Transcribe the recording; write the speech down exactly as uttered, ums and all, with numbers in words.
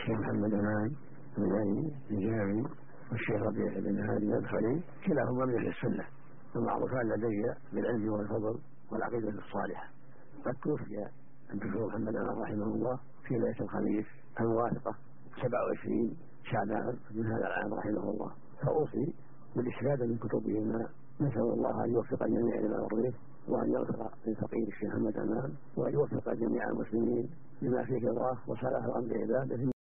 الشيخ محمد أمان الغني الجامي والشيخ ربيع بن هادي المدخلي كلاهما من أهل السنة ومعروفان لدي بالعلم والفضل والعقيدة الصالحة. قد توفي الدكتور محمد أمان رحمه الله في ليلة الخميس الموافقة سبعة وعشرين شعبان من هذا العام رحمه الله، فأوصي بالاستفادة من كتبهما. نسأل الله أن يوفق الجميع لما يرضيه وأن يغفر للفقير الشيخ محمد أمان وأن يوفق جميع المسلمين لما فيه رضاه وصلاح أمر عباده.